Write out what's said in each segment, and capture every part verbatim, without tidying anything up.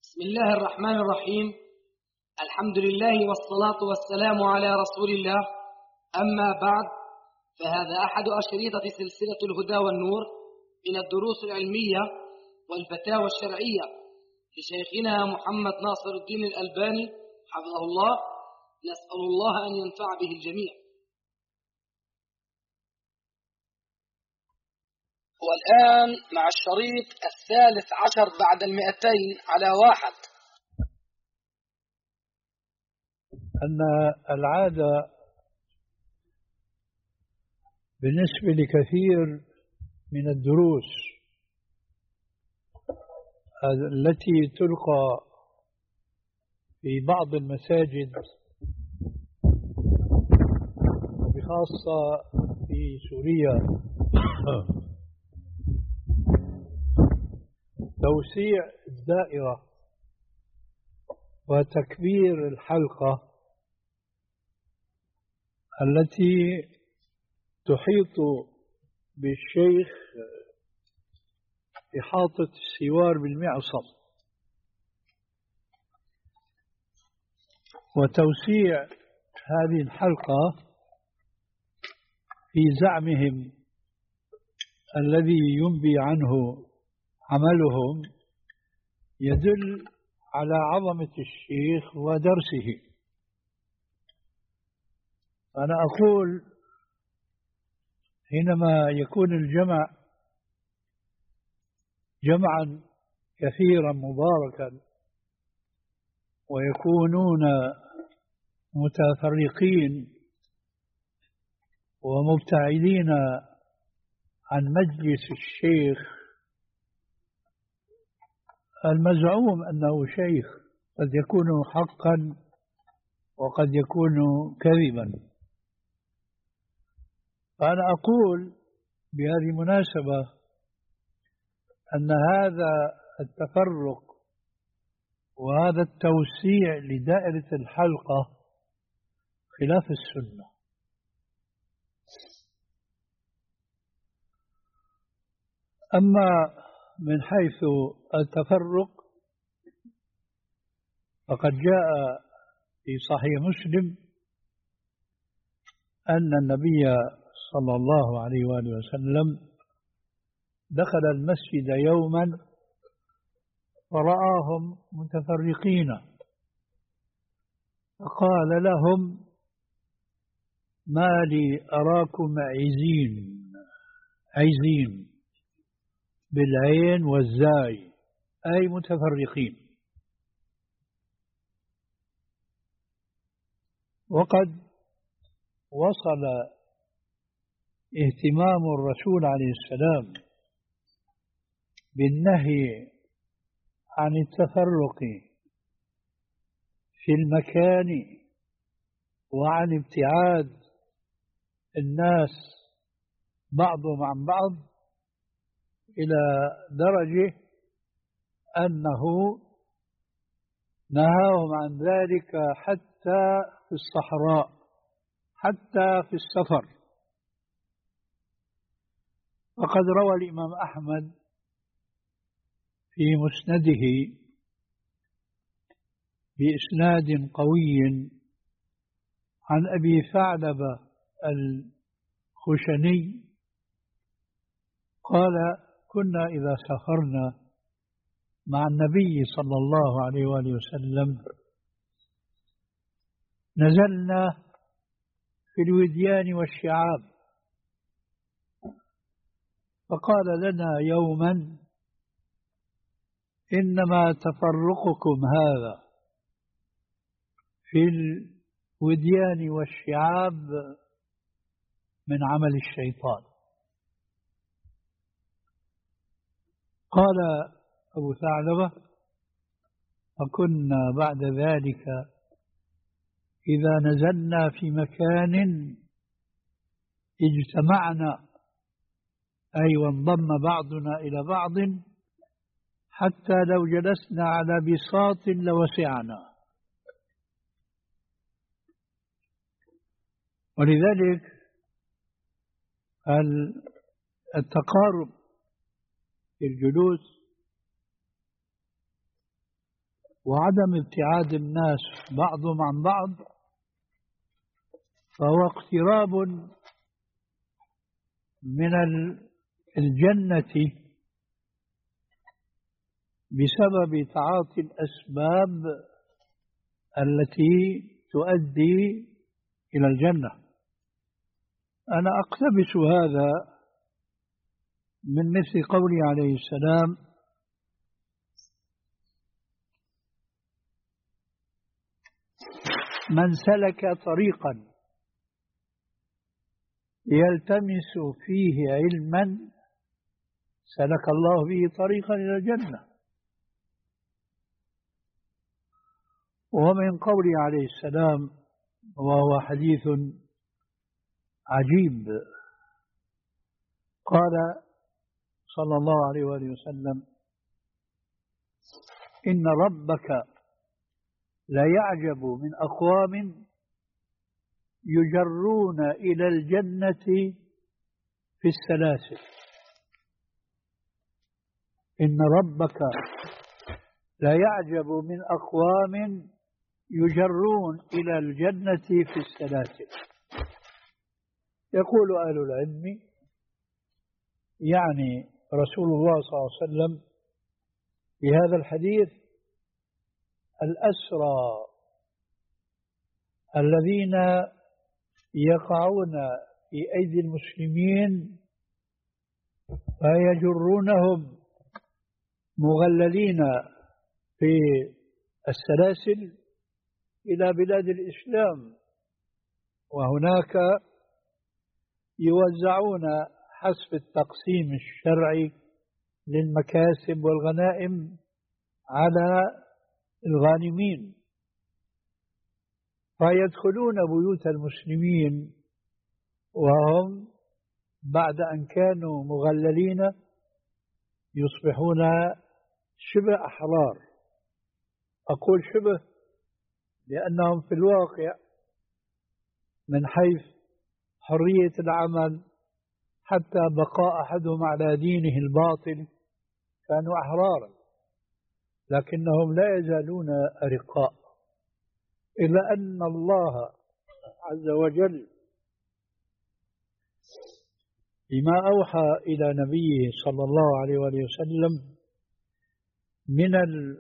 بسم الله الرحمن الرحيم. الحمد لله والصلاة والسلام على رسول الله. أما بعد، فهذا أحد أشريطة سلسلة الهدى والنور من الدروس العلمية والفتاوى الشرعية لشيخنا محمد ناصر الدين الألباني حفظه الله. نسأل الله أن ينفع به الجميع. والآن مع الشريط الثالث عشر بعد المئتين على واحد. أن العادة بالنسبة لكثير من الدروس التي تلقى في بعض المساجد وبخاصة في سوريا توسيع الدائرة وتكبير الحلقة التي تحيط بالشيخ إحاطة السوار بالمعصم، وتوسيع هذه الحلقة في زعمهم الذي ينبي عنه عملهم يدل على عظمة الشيخ ودرسه. أنا أقول حينما يكون الجمع جمعا كثيرا مباركا ويكونون متفرقين ومبتعدين عن مجلس الشيخ المزعوم أنه شيخ، قد يكون حقا وقد يكون كذبا. فأنا أقول بهذه المناسبة أن هذا التفرق وهذا التوسيع لدائرة الحلقة خلاف السنة. أما من حيث التفرق فقد جاء في صحيح مسلم أن النبي صلى الله عليه وآله وسلم دخل المسجد يوما فرآهم متفرقين، فقال لهم: ما لي أراكم عزين عزين بالعين والزاي، أي متفرقين. وقد وصل اهتمام الرسول عليه السلام بالنهي عن التفرق في المكان وعن ابتعاد الناس بعضهم عن بعض إلى درجة أنه نهاهم عن ذلك حتى في الصحراء، حتى في السفر. وقد روى الإمام أحمد في مسنده بإسناد قوي عن أبي ثعلبة الخشني قال: كنا إذا سافرنا مع النبي صلى الله عليه وآله وسلم نزلنا في الوديان والشعاب، فقال لنا يوما: إنما تفرقكم هذا في الوديان والشعاب من عمل الشيطان. قال أبو ثعلبة: فكنا بعد ذلك إذا نزلنا في مكان اجتمعنا، أي وانضم بعضنا إلى بعض، حتى لو جلسنا على بساط لوسعنا. ولذلك التقارب في الجلوس وعدم ابتعاد الناس بعضهم عن بعض فهو اقتراب من الجنة بسبب تعاطي الأسباب التي تؤدي إلى الجنة. أنا أقتبس هذا من مثل قوله عليه السلام: من سلك طريقا يلتمس فيه علما سلك الله به طريقا إلى الجنة. ومن قوله عليه السلام وهو حديث عجيب، قال صلى الله عليه وآله وسلم: إن ربك لا يعجب من أقوام يجرون إلى الجنة في السلاسل. إن ربك لا يعجب من أقوام يجرون إلى الجنة في السلاسل. يقول أهل العلم يعني رسول الله صلى الله عليه وسلم في هذا الحديث الأسرى الذين يقعون في أيدي المسلمين فيجرونهم مغللين في السلاسل إلى بلاد الإسلام، وهناك يوزعون حسب التقسيم الشرعي للمكاسب والغنائم على الغانمين، فيدخلون بيوت المسلمين وهم بعد أن كانوا مغللين يصبحون شبه أحرار. أقول شبه لأنهم في الواقع من حيث حرية العمل حتى بقاء أحدهم على دينه الباطل كانوا أحرارا، لكنهم لا يزالون أرقاء، إلا أن الله عز وجل بما أوحى إلى نبيه صلى الله عليه وآله وسلم من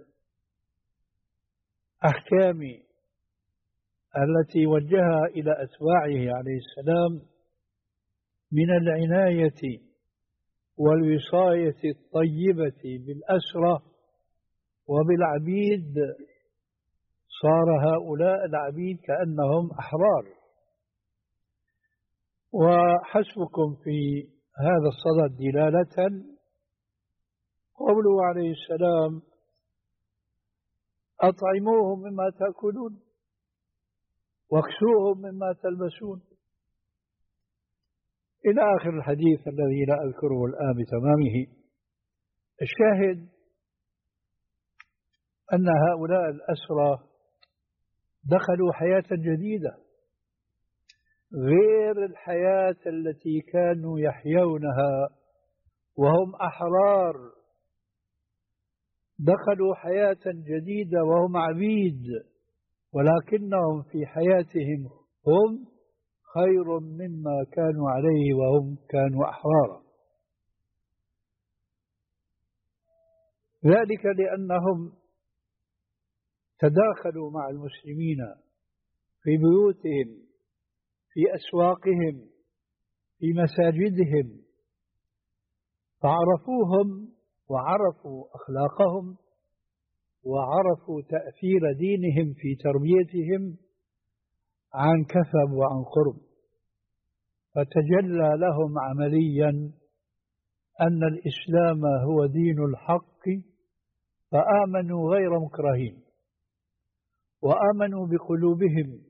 الأحكام التي وجهها إلى أتباعه عليه السلام من العناية والوصاية الطيبة بالأسرى وبالعبيد، صار هؤلاء العبيد كأنهم أحرار. وحسبكم في هذا الصدد دلالة قوله عليه السلام: أطعموهم مما تأكلون واكسوهم مما تلبسون، إلى آخر الحديث الذي لا أذكره الآن بتمامه. الشاهد أن هؤلاء الأسرى دخلوا حياة جديدة غير الحياة التي كانوا يحيونها وهم أحرار، دخلوا حياة جديدة وهم عبيد، ولكنهم في حياتهم هم خير مما كانوا عليه وهم كانوا أحرارا. ذلك لأنهم تداخلوا مع المسلمين في بيوتهم، في أسواقهم، في مساجدهم، فعرفوهم وعرفوا أخلاقهم وعرفوا تأثير دينهم في تربيتهم عن كثب وعن قرب، فتجلى لهم عمليا أن الإسلام هو دين الحق، فآمنوا غير مكرهين، وآمنوا بقلوبهم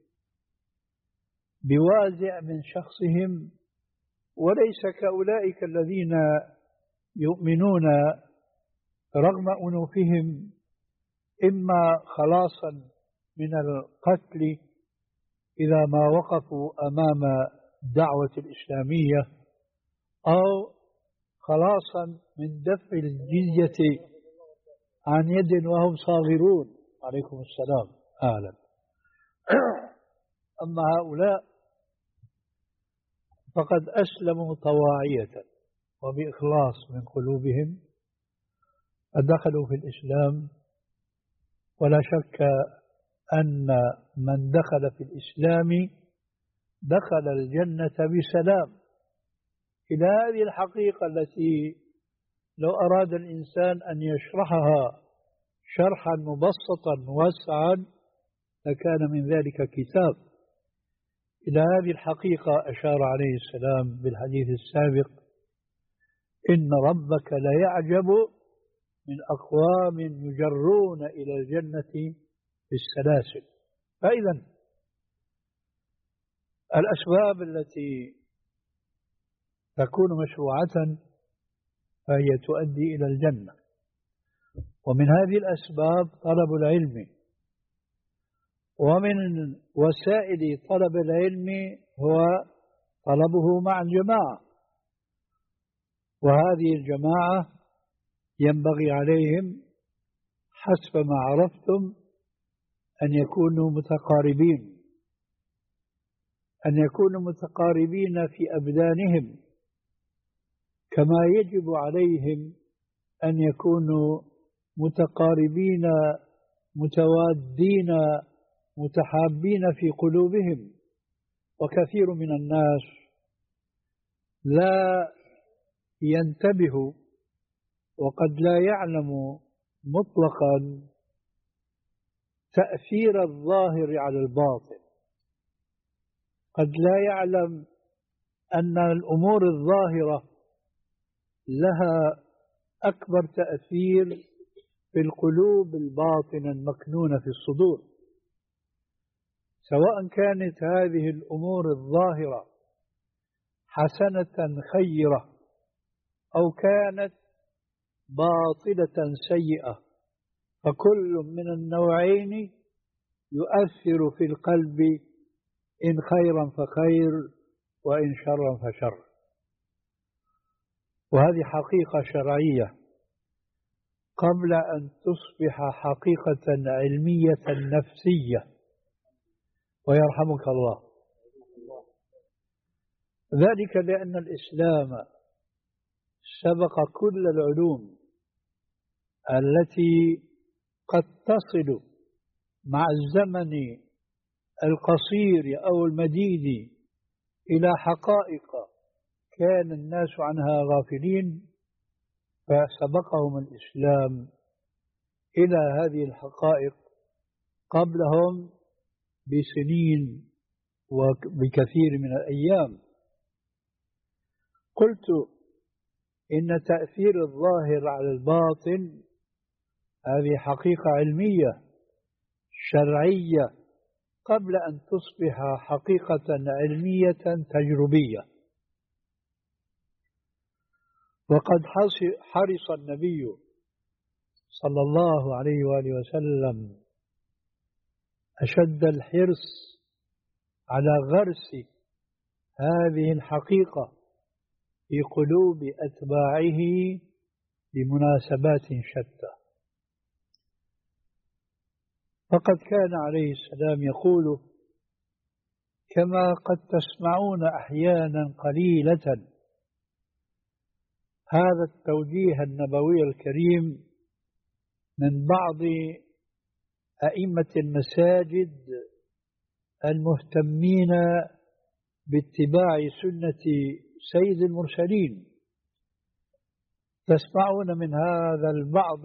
بوازع من شخصهم، وليس كأولئك الذين يؤمنون رغم أنوفهم إما خلاصا من القتل إذا ما وقفوا أمام الدعوة الإسلامية، أو خلاصا من دفع الجزية عن يد وهم صاغرون، عليكم السلام. أهلا. أما هؤلاء فقد أسلموا طواعية وبإخلاص من قلوبهم، فدخلوا في الإسلام، ولا شك أن من دخل في الإسلام دخل الجنة بسلام. إلى هذه الحقيقة التي لو أراد الإنسان أن يشرحها شرحا مبسطا واسعا لكان من ذلك كتاب. إلى هذه الحقيقة أشار عليه السلام بالحديث السابق: إن ربك ليعجب من أقوام يجرون إلى الجنة بالسلاسل. فإذا الأسباب التي تكون مشروعة فهي تؤدي إلى الجنة، ومن هذه الأسباب طلب العلم، ومن وسائل طلب العلم هو طلبه مع الجماعة، وهذه الجماعة ينبغي عليهم حسب ما عرفتم أن يكونوا متقاربين، أن يكونوا متقاربين في أبدانهم، كما يجب عليهم أن يكونوا متقاربين متوادين متحابين في قلوبهم. وكثير من الناس لا ينتبه وقد لا يعلم مطلقا تأثير الظاهر على الباطن، قد لا يعلم أن الأمور الظاهرة لها أكبر تأثير في القلوب الباطنة المكنونة في الصدور، سواء كانت هذه الأمور الظاهرة حسنة خيرة أو كانت باطلة سيئة، فكل من النوعين يؤثر في القلب، إن خيرا فخير وإن شرا فشر. وهذه حقيقة شرعية قبل أن تصبح حقيقة علمية نفسية، ويرحمك الله. ذلك لأن الإسلام سبق كل العلوم التي قد تصل مع الزمن القصير أو المديد إلى حقائق كان الناس عنها غافلين، فسبقهم الإسلام إلى هذه الحقائق قبلهم بسنين وبكثير من الأيام. قلت إن تأثير الظاهر على الباطن هذه حقيقة علمية شرعية قبل أن تصبح حقيقة علمية تجربية. وقد حرص النبي صلى الله عليه وآله وسلم أشد الحرص على غرس هذه الحقيقة في قلوب أتباعه بمناسبات شتى. فقد كان عليه السلام يقول كما قد تسمعون أحيانا قليلة هذا التوجيه النبوي الكريم من بعض أئمة المساجد المهتمين باتباع سنة سيد المرسلين. تسمعون من هذا البعض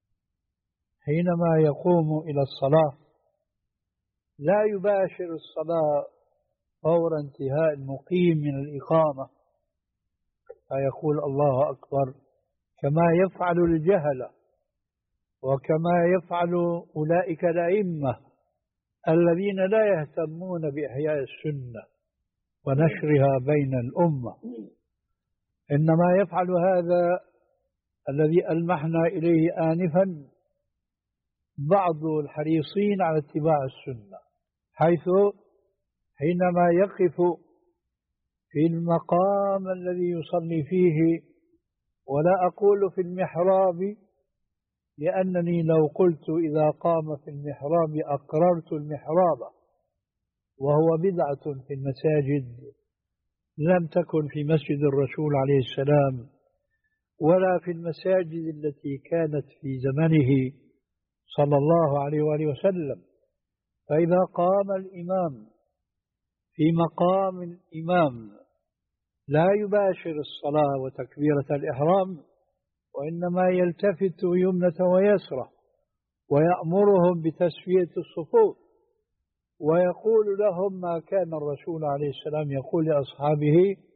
حينما يقوم إلى الصلاة لا يباشر الصلاة فور انتهاء المقيم من الإقامة فيقول الله أكبر كما يفعل الجهلة وكما يفعل أولئك الأئمة الذين لا يهتمون بإحياء السنة ونشرها بين الأمة. إنما يفعل هذا الذي ألمحنا إليه آنفا بعض الحريصين على اتباع السنة، حيث حينما يقف في المقام الذي يصلي فيه، ولا أقول في المحراب، لأنني لو قلت إذا قام في المحراب أقررت المحراب وهو بدعة في المساجد لم تكن في مسجد الرسول عليه السلام ولا في المساجد التي كانت في زمنه صلى الله عليه وآله وسلم. فإذا قام الإمام في مقام الإمام لا يباشر الصلاة وتكبيرة الإحرام، وإنما يلتفت يمنة ويسرى ويأمرهم بتسوية الصفوف ويقول لهم ما كان الرسول عليه السلام يقول لأصحابه: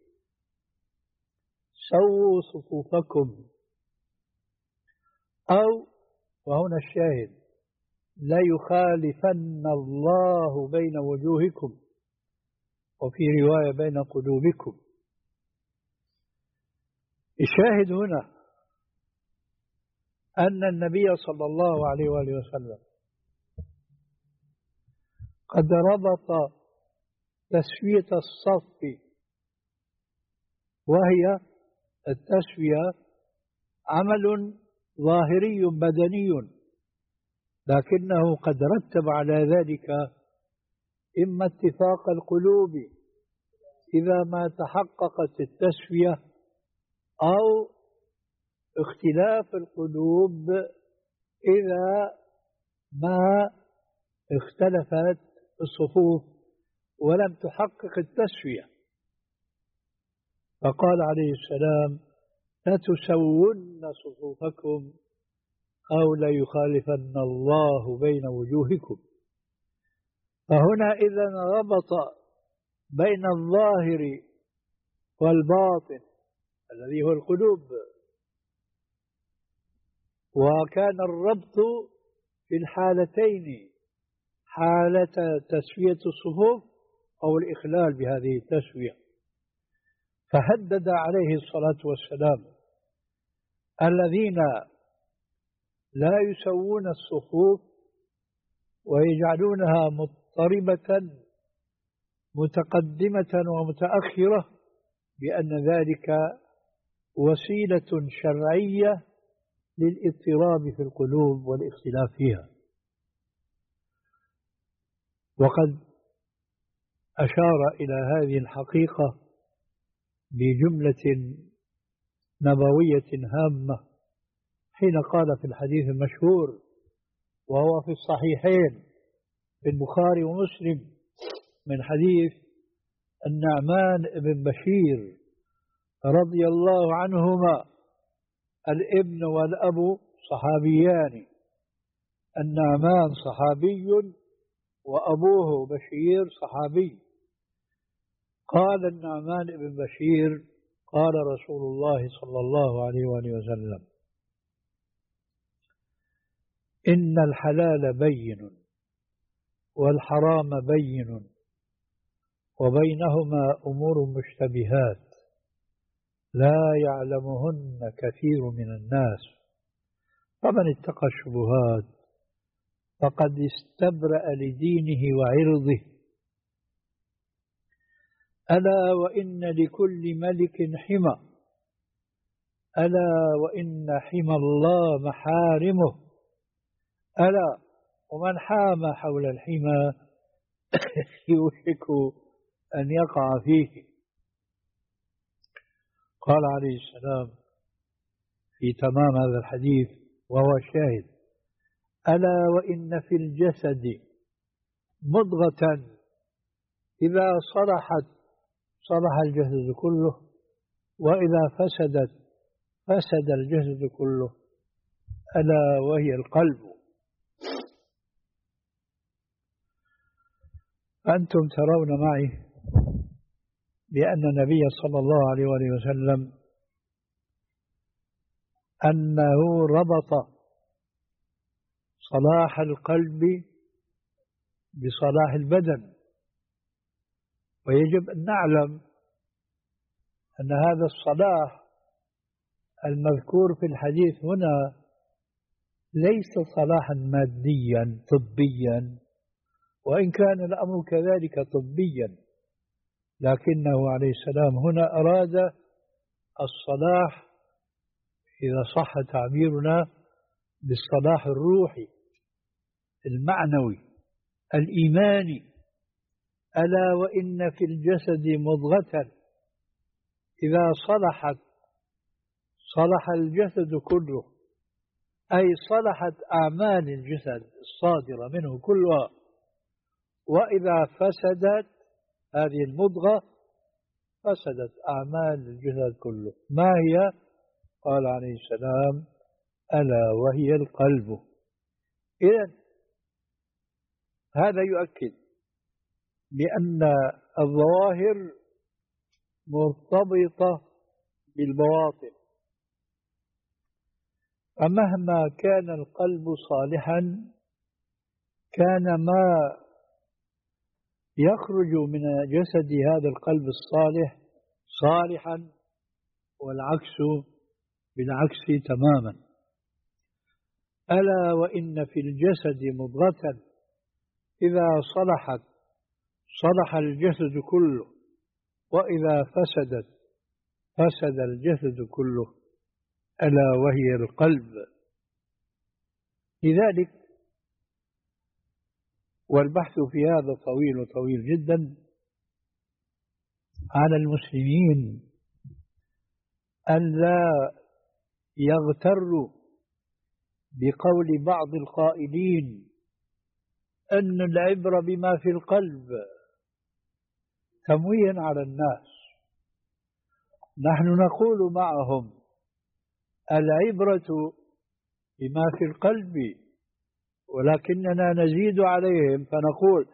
سووا صفوفكم، أو وهنا الشاهد: لا يخالفن الله بين وجوهكم، وفي رواية بين قلوبكم. الشاهد هنا أن النبي صلى الله عليه وآله وسلم قد ربط تسوية الصف، وهي التسوية عمل ظاهري بدني، لكنه قد رتب على ذلك إما اتفاق القلوب إذا ما تحققت التسوية، أو اختلاف القلوب إذا ما اختلفت الصفوف ولم تحقق التسوية. فقال عليه السلام: لتسون صفوفكم أو ليخالفن الله بين وجوهكم. فهنا إذا ربط بين الظاهر والباطن الذي هو القلوب، وكان الربط في الحالتين، حالة تسوية الصفوف أو الإخلال بهذه التسوية. فهدد عليه الصلاة والسلام الذين لا يسوون الصفوف ويجعلونها مضطربة متقدمة ومتأخرة بأن ذلك وسيلة شرعية للاضطراب في القلوب والاختلاف فيها. وقد أشار إلى هذه الحقيقة بجملة نبوية هامة حين قال في الحديث المشهور وهو في الصحيحين في البخاري ومسلم من حديث النعمان بن بشير رضي الله عنهما: الابن والأب صحابيان، النعمان صحابي وأبوه بشير صحابي. قال النعمان بن بشير: قال رسول الله صلى الله عليه وآله وسلم: إن الحلال بين والحرام بين وبينهما أمور مشتبهات لا يعلمهن كثير من الناس، فمن اتقى الشبهات فقد استبرأ لدينه وعرضه. ألا وإن لكل ملك حمى، ألا وإن حمى الله محارمه، ألا ومن حام حول الحمى يوشك أن يقع فيه. قال عليه السلام في تمام هذا الحديث وهو شاهد: ألا وإن في الجسد مضغة إذا صلحت صلح الجسد كله، وإذا فسدت فسد الجسد كله، ألا وهي القلب. أنتم ترون معي بأن النبي صلى الله عليه وآله وسلم أنه ربط صلاح القلب بصلاح البدن، ويجب أن نعلم أن هذا الصلاح المذكور في الحديث هنا ليس صلاحا ماديا طبيا، وإن كان الأمر كذلك طبيا، لكنه عليه السلام هنا أراد الصلاح إذا صح تعبيرنا بالصلاح الروحي المعنوي الإيماني. ألا وإن في الجسد مضغة إذا صلحت صلح الجسد كله، أي صلحت أعمال الجسد الصادرة منه كلها، وإذا فسدت هذه المضغة فسدت أعمال الجسد كله. ما هي؟ قال عليه السلام: ألا وهي القلب. إذن هذا يؤكد بأن الظواهر مرتبطة بالبواطن، فمهما كان القلب صالحا كان ما يخرج من جسد هذا القلب الصالح صالحا، والعكس بالعكس تماما. ألا وإن في الجسد مضغة إذا صلحت صلح الجسد كله، وإذا فسدت فسد الجسد كله، ألا وهي القلب. لذلك والبحث في هذا طويل طويل جدا، على المسلمين أن لا يغتروا بقول بعض القائلين أن العبرة بما في القلب، تمويه على الناس. نحن نقول معهم: العبرة بما في القلب، ولكننا نزيد عليهم فنقول: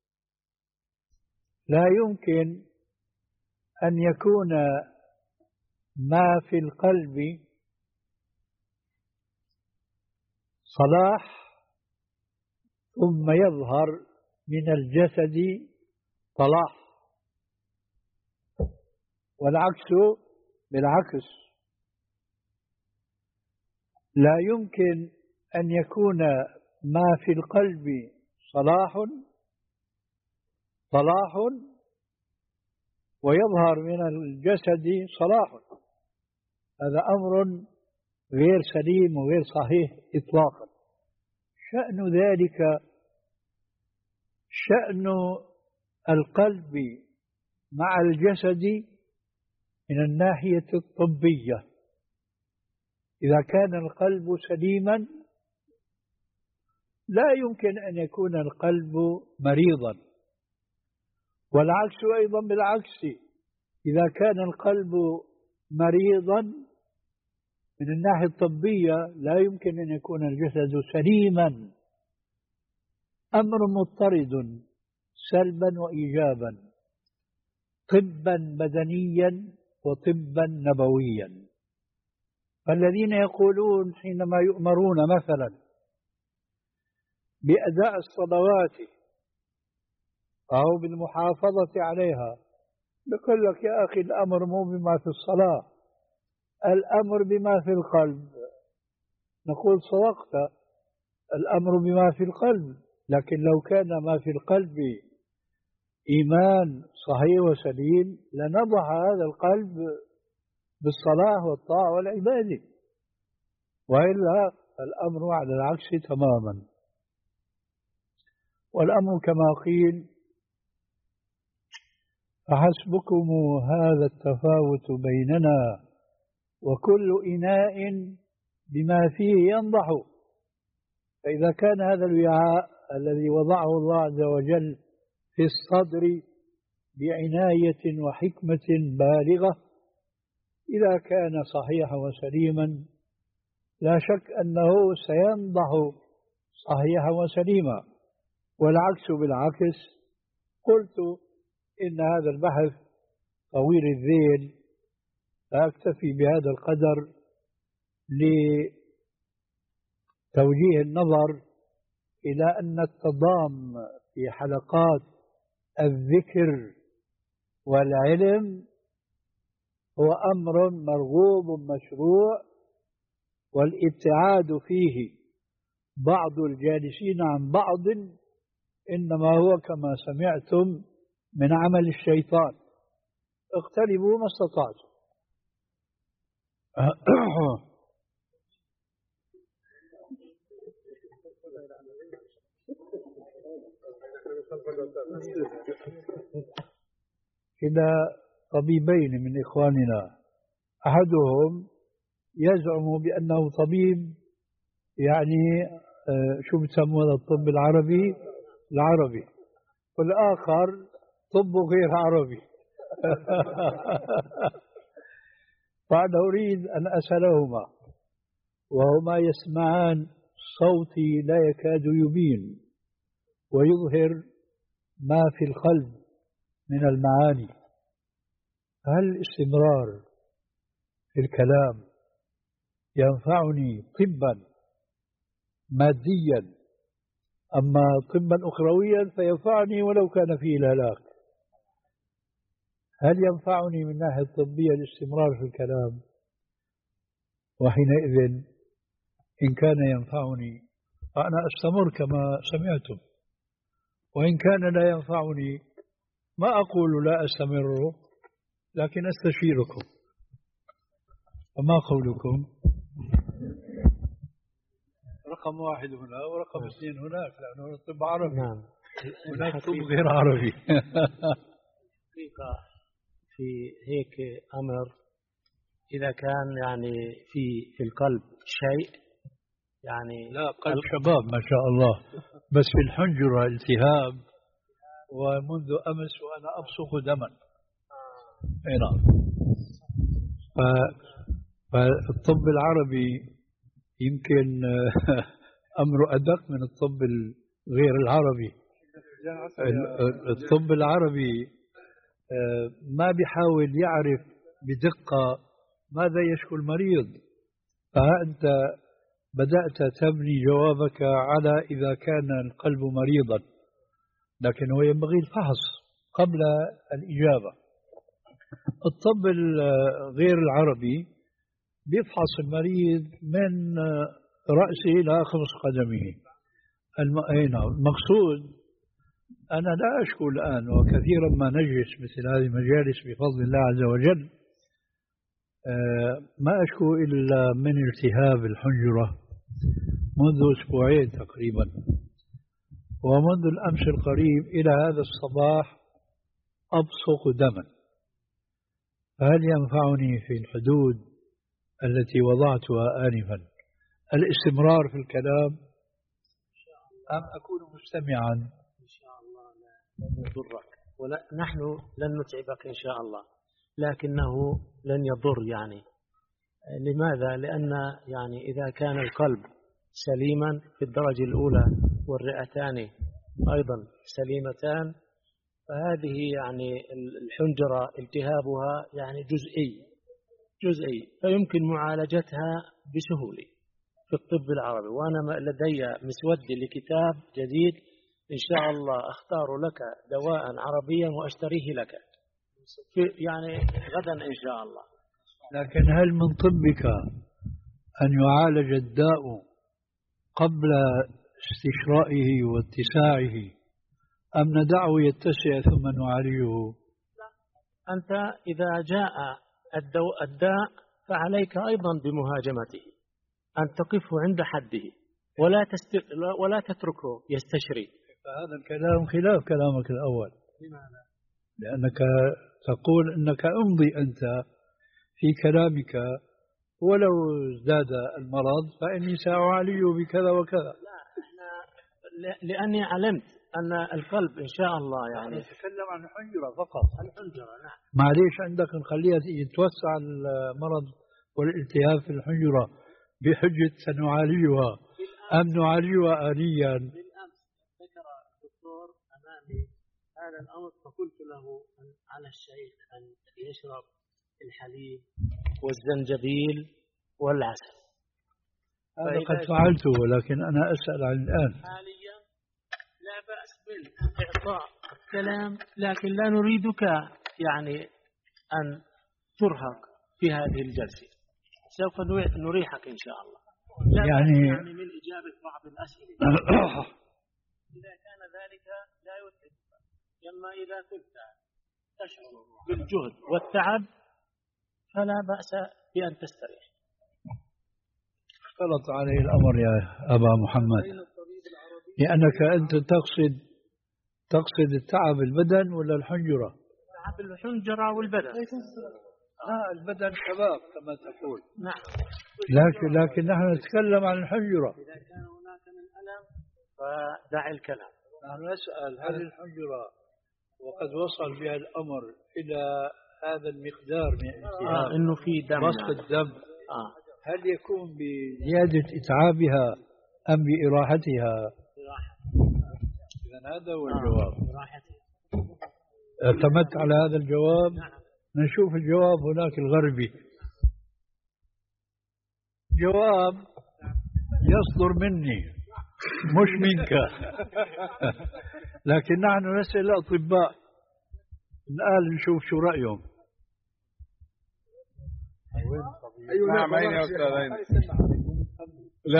لا يمكن أن يكون ما في القلب صلاح ثم يظهر من الجسد صلاح، والعكس بالعكس. لا يمكن أن يكون ما في القلب صلاح صلاح ويظهر من الجسد صلاح. هذا أمر غير سليم وغير صحيح إطلاقا. شأن ذلك شأن القلب مع الجسد من الناحية الطبية. إذا كان القلب سليما لا يمكن أن يكون القلب مريضا، والعكس أيضا بالعكس. إذا كان القلب مريضا من الناحية الطبية لا يمكن أن يكون الجسد سليما. أمر مضطرد سلبا وإيجابا، طبا بدنيا وطبا نبويا. فالذين يقولون حينما يؤمرون مثلا بأداء الصلوات أو بالمحافظة عليها، يقول لك: يا أخي الأمر مو بما في الصلاة، الأمر بما في القلب. نقول: صدقت، الأمر بما في القلب، لكن لو كان ما في القلب إيمان صحيح وسليم لنضح هذا القلب بالصلاة والطاعة والعبادة، وإلا الأمر على العكس تماما. والأمر كما قيل: فحسبكم هذا التفاوت بيننا وكل إناء بما فيه ينضح. فإذا كان هذا الوعاء الذي وضعه الله عز وجل في الصدر بعناية وحكمة بالغة، إذا كان صحيحا وسليما لا شك أنه سينضح صحيحا وسليما، والعكس بالعكس. قلت إن هذا البحث طويل الذيل، فأكتفي بهذا القدر لتوجيه النظر إلى أن التضام في حلقات الذكر والعلم هو أمر مرغوب مشروع، والابتعاد فيه بعض الجالسين عن بعض إنما هو كما سمعتم من عمل الشيطان. اقتربوا ما استطعتم. إلى طبيبين من إخواننا، أحدهم يزعم بأنه طبيب، يعني شو بسموه الطب العربي العربي، والآخر طب غير عربي. فأنا أريد أن أسألهما وهما يسمعان صوتي لا يكاد يبين ويظهر ما في القلب من المعاني، هل الاستمرار في الكلام ينفعني طبا ماديا، أما طبا أخرويا فينفعني ولو كان فيه الهلاك؟ هل ينفعني من ناحية طبية الاستمرار في الكلام؟ وحينئذ إن كان ينفعني فأنا أستمر كما سمعتم، وإن كان لا ينفعني ما أقول لا أستمر، لكن أستشيركم. فما قولكم؟ رقم واحد هنا ورقم اثنين هناك، لأنه طب عربي. نعم. هناك طب غير عربي. في هيك أمر إذا كان يعني في في القلب شيء، يعني لا قلب شباب ما شاء الله، بس في الحنجرة التهاب، ومنذ أمس وأنا أبصق دما. أي نعم. فالطب العربي يمكن أمر أدق من الطب غير العربي. الطب العربي ما بيحاول يعرف بدقة ماذا يشكو المريض، فأنت بدأت تبني جوابك على إذا كان القلب مريضا، لكن هو ينبغي الفحص قبل الإجابة. الطب غير العربي بيفحص المريض من رأسه إلى خمس قدمه. المقصود أنا لا أشكو الآن، وكثيرا ما نجلس مثل هذه المجالس بفضل الله عز وجل ما أشكو إلا من التهاب الحنجرة منذ أسبوعين تقريبا، ومنذ الأمس القريب إلى هذا الصباح أبصق دما. فهل ينفعني في الحدود التي وضعتها آنفا الاستمرار في الكلام أم أكون مستمعا؟ إن شاء الله لن يضرك، ولا نحن لن نتعبك إن شاء الله، لكنه لن يضر. يعني لماذا؟ لأن يعني إذا كان القلب سليما في الدرجة الأولى والرئتان أيضا سليمتان، فهذه يعني الحنجرة التهابها يعني جزئي جزئي فيمكن معالجتها بسهولة في الطب العربي. وأنا لدي مسودة لكتاب جديد إن شاء الله أختار لك دواء عربيا وأشتريه لك يعني غدا إن شاء الله. لكن هل من طبك أن يعالج الداء قبل استشرائه واتساعه، أم ندعه يتسع ثم نعالجه؟ لا، أنت إذا جاء الداء فعليك أيضا بمهاجمته، أن تقفه عند حده ولا تست... ولا تتركه يستشري. فهذا الكلام خلاف كلامك الأول. لماذا؟ لأنك تقول أنك امضي أنت في كلامك ولو ازداد المرض فإني سأعالجه بكذا وكذا. لا، احنا لأني علمت أن القلب إن شاء الله يعني نتكلم عن الحنجرة فقط. الحنجرة نعم. معليش عندك نخليها يتوسع المرض والالتهاب في الحنجرة بحجة سنعالجها أم نعالجها آنيا؟ بالأمس ذكر الدكتور أمامي هذا الأمر، فقلت له أن على الشيخ أن يشرب الحليب والزنجبيل والعسل. هذا قد فعلته، ولكن أنا أسأل عن الآن. حاليا لا بأس بالإعطاء الكلام، لكن لا نريدك يعني أن ترهق في هذه الجلسة، سوف نريحك إن شاء الله. لا يعني, يعني من إجابة بعض الأسئلة إذا كان ذلك لا يتعبك، أما إذا كنت تشعر بالجهد والتعب فلا بأس بأن تستريح. اختلط عليه الأمر يا أبا محمد. لأنك أنت تقصد تقصد التعب البدن ولا الحنجرة؟ تعب الحنجرة والبدن. آه البدن شباب كما تقول. نعم. لكن لكن نحن نتكلم عن الحنجرة. إذا كان هناك من ألم فدع الكلام. نحن نسأل هل الحنجرة وقد وصل بها الأمر إلى هذا المقدار من الالتهاب آه إنه في دم بسط يعني. الدم آه. هل يكون بزيادة إتعابها أم بإراحتها؟ إذن هذا هو الجواب. اعتمدت على هذا الجواب. نشوف الجواب هناك الغربي. جواب يصدر مني مش منك. لكن نحن نسأل الأطباء الآن نشوف شو رأيهم. نعم أين يا أستاذ أين؟ لا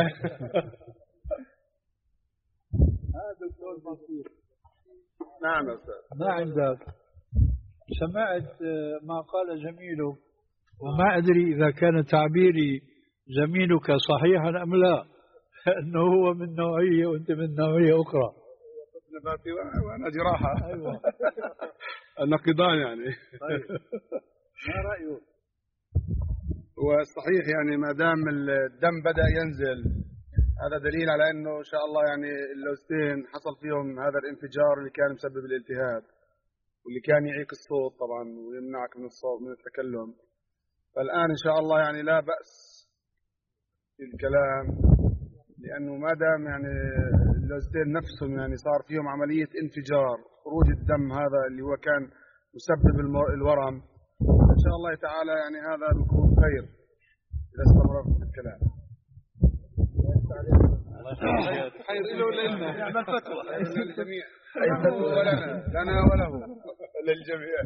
هذا الدور بسيط. نعم يا أستاذ. ما عندك سمعت ما قال زميلك وما أدري إذا كان تعبيري زميلك صحيحا أم لا، أنه هو من نوعية وأنت من نوعية أخرى. وأنا جراحة. أيوة. النقيضان يعني. طيب ما رأيك؟ والصحيح يعني ما دام الدم بدأ ينزل هذا دليل على أنه إن شاء الله يعني اللوزتين حصل فيهم هذا الانفجار اللي كان مسبب الالتهاب واللي كان يعيق الصوت طبعا ويمنعك من الصوت من التكلم. فالآن إن شاء الله يعني لا بأس في الكلام، لأنه ما دام يعني اللوزتين نفسهم يعني صار فيهم عملية انفجار خروج الدم هذا اللي هو كان مسبب الورم، إن شاء الله تعالى يعني هذا بيكون خير إذا استمررت في الكلام. خير له ولنا. نعمل فتوى للجميع. أي فتوى ولنا لنا وله للجميع.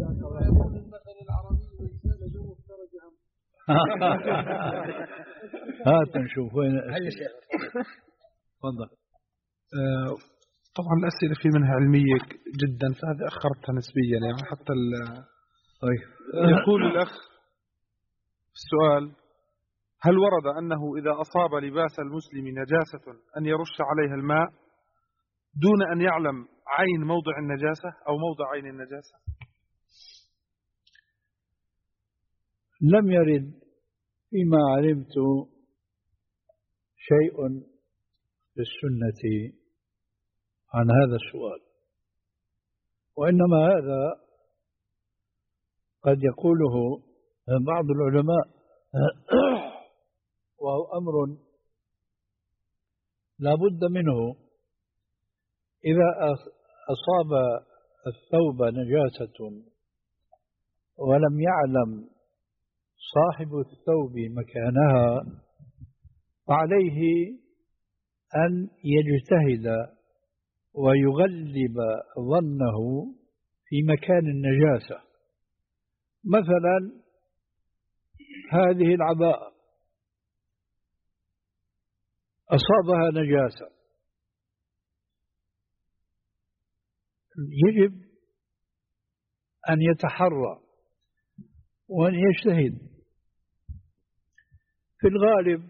هات نشوف وين. تفضل. طبعا الأسئلة في منها علمية جدا فهذه أخرتها نسبيا يعني حتى طيب. يقول الأخ السؤال: هل ورد أنه إذا أصاب لباس المسلم نجاسة أن يرش عليها الماء دون أن يعلم عين موضع النجاسة أو موضع عين النجاسة؟ لم يرد فيما علمت شيء في السنة عن هذا السؤال، وإنما هذا قد يقوله بعض العلماء وهو أمر لا بد منه. إذا أصاب الثوب نجاسة ولم يعلم صاحب الثوب مكانها فعليه أن يجتهد ويغلب ظنه في مكان النجاسة. مثلا هذه العباءة أصابها نجاسة، يجب أن يتحرى وأن يجتهد. في الغالب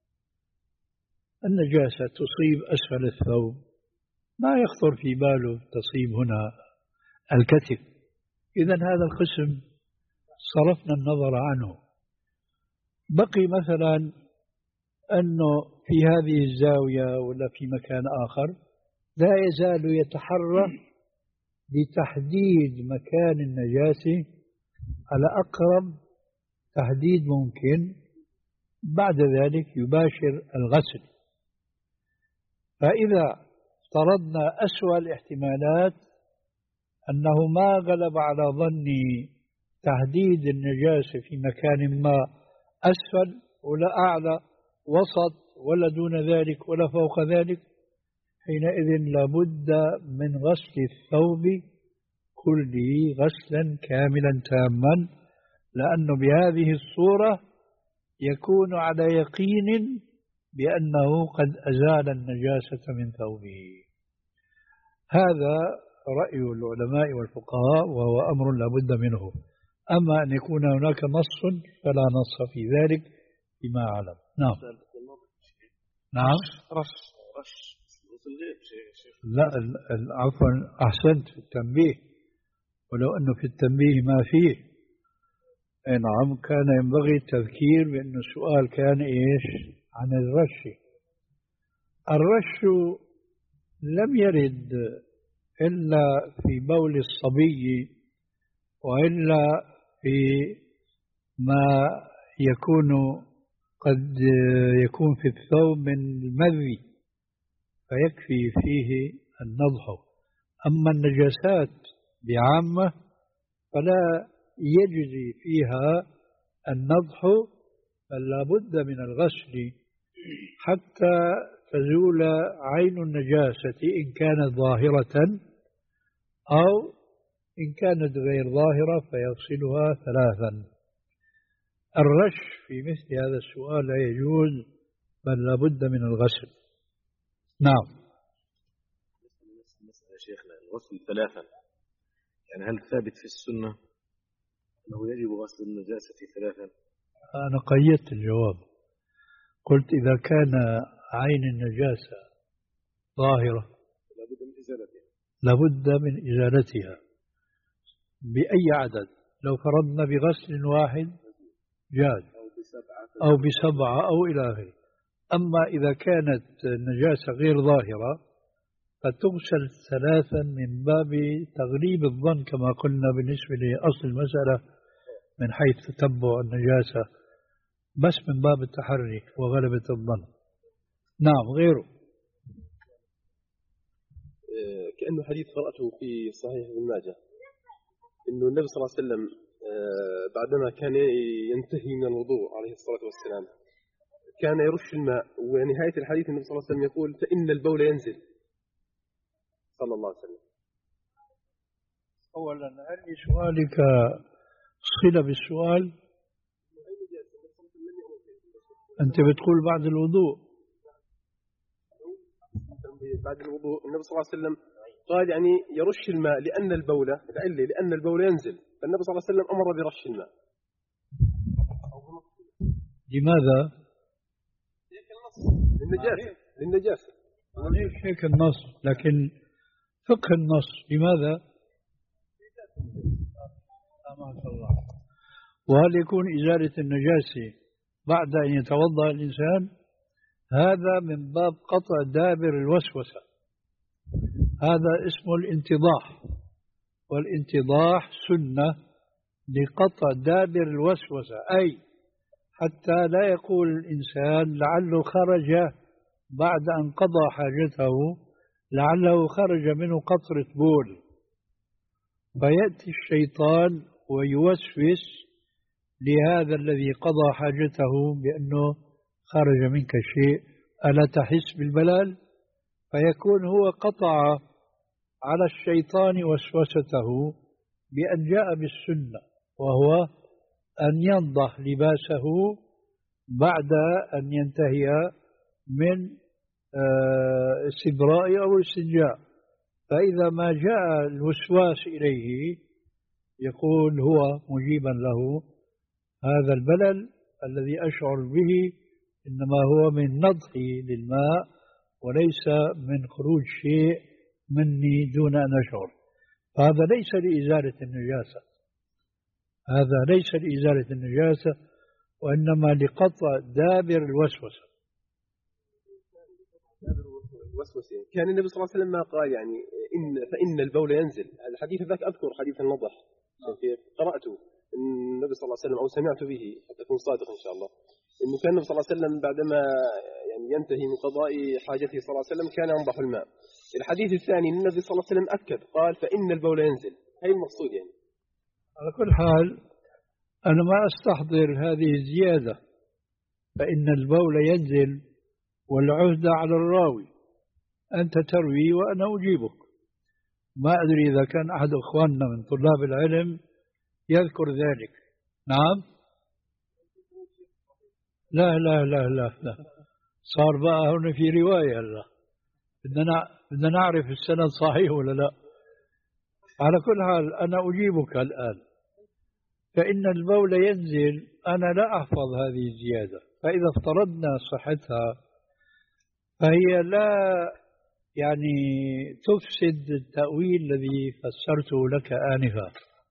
النجاسة تصيب أسفل الثوب، ما يخطر في باله تصيب هنا الكتف. إذن هذا القسم صرفنا النظر عنه. بقي مثلا أنه في هذه الزاوية ولا في مكان آخر لا يزال يتحرى لتحديد مكان النجاسة على أقرب تحديد ممكن، بعد ذلك يباشر الغسل. فإذا افترضنا أسوأ الاحتمالات أنه ما غلب على ظني تحديد النجاسة في مكان ما أسفل ولا أعلى وسط ولا دون ذلك ولا فوق ذلك، حينئذ لابد من غسل الثوب كله غسلا كاملا تاما، لأنه بهذه الصورة يكون على يقين بأنه قد أزال النجاسة من ثوبه. هذا رأي العلماء والفقهاء وهو أمر لا بد منه. أما أن يكون هناك نص فلا نص في ذلك فيما أعلم. نعم. نعم. رش رش لا عفوا أحسنت في التنبيه، ولو أنه في التنبيه ما فيه. نعم كان ينبغي التذكير بأن السؤال كان إيش عن الرش. الرش لم يرد إلا في بول الصبي، وإلا في ما يكون قد يكون في الثوب من المذي فيكفي فيه النضح. أما النجاسات بعامة فلا يجزي فيها النضح، بل لا بد من الغسل حتى تزول عين النجاسة إن كانت ظاهرة، أو إن كانت غير ظاهرة فيغسلها ثلاثا. الرش في مثل هذا السؤال لا يجوز، بل لا بد من الغسل. نعم. يا شيخنا الغسل ثلاثا، يعني هل ثابت في السنة أنه يجب غسل النجاسة ثلاثا؟ أنا قيدت الجواب، قلت إذا كان عين النجاسة ظاهرة لابد من إزالتها لابد من إزالتها بأي عدد. لو فرضنا بغسل واحد جاز، أو بسبعة أو إلى آخره. أما إذا كانت النجاسة غير ظاهرة فتغسل ثلاثا من باب تغليب الظن كما قلنا بالنسبة لأصل المسألة من حيث تتبع النجاسة، بس من باب التحري وغلبة الظن. نعم. غيره كأنه حديث قرأته في صحيح ابن ماجه إنه النبي صلى الله عليه وسلم بعدما كان ينتهي من الوضوء عليه الصلاة والسلام كان يرش الماء، ونهاية الحديث النبي صلى الله عليه وسلم يقول فإن البول ينزل صلى الله عليه وسلم. أولا هل لسؤالك صلة بالسؤال؟ أنت بتقول بعد الوضوء. بعد الوضوء النبي صلى الله عليه وسلم قال يعني يرش الماء لأن البول العلة لأن البول ينزل، فالنبي صلى الله عليه وسلم أمر برش الماء. لماذا؟ للنجاسة للنجاسة ليش هيك النص؟ لكن فقه النص لماذا؟ الله. وهل يكون إزالة النجاسة بعد أن يتوضأ الإنسان؟ هذا من باب قطع دابر الوسوسة، هذا اسمه الانتضاح، والانتضاح سنة لقطع دابر الوسوسة، أي حتى لا يقول الإنسان لعله خرج بعد أن قضى حاجته، لعله خرج منه قطرة بول، فيأتي الشيطان ويوسوس لهذا الذي قضى حاجته بأنه خرج منك شيء، ألا تحس بالبلال؟ فيكون هو قطع على الشيطان وسوسته بأن جاء بالسنة، وهو أن ينضح لباسه بعد أن ينتهي من استبراء أو استنجاء. فإذا ما جاء الوسواس إليه يقول هو مجيبا له هذا البلل الذي أشعر به إنما هو من نضحي للماء وليس من خروج شيء مني دون أن أشعر. فهذا ليس لإزالة النجاسة، هذا ليس لإزالة النجاسة، وإنما لقطع دابر الوسوسة. وسوسة. كان النبي صلى الله عليه وسلم ما قال يعني إن فإن البول ينزل، الحديث ذاك أذكر حديث النضح قرأته النبي صلى الله عليه وسلم أو سمعت به حتى أكون صادق إن شاء الله، إنه كان النبي صلى الله عليه وسلم بعدما يعني ينتهي من قضاء حاجته صلى الله عليه وسلم كان ينضح الماء. الحديث الثاني النبي صلى الله عليه وسلم أكد قال فإن البول ينزل، هي المقصود يعني. على كل حال أنا ما أستحضر هذه الزيادة فإن البول ينزل والعهدة على الراوي، أنت تروي وأنا أجيبك. ما أدري إذا كان أحد أخواننا من طلاب العلم يذكر ذلك. نعم. لا لا لا لا لا صار بقى هنا في رواية. لا بدنا بدنا نعرف السند صحيح ولا لا. على كل حال أنا أجيبك الآن. فإن البول ينزل أنا لا أحفظ هذه الزيادة، فإذا افترضنا صحتها فهي لا يعني تفسد التأويل الذي فسرته لك آنفا،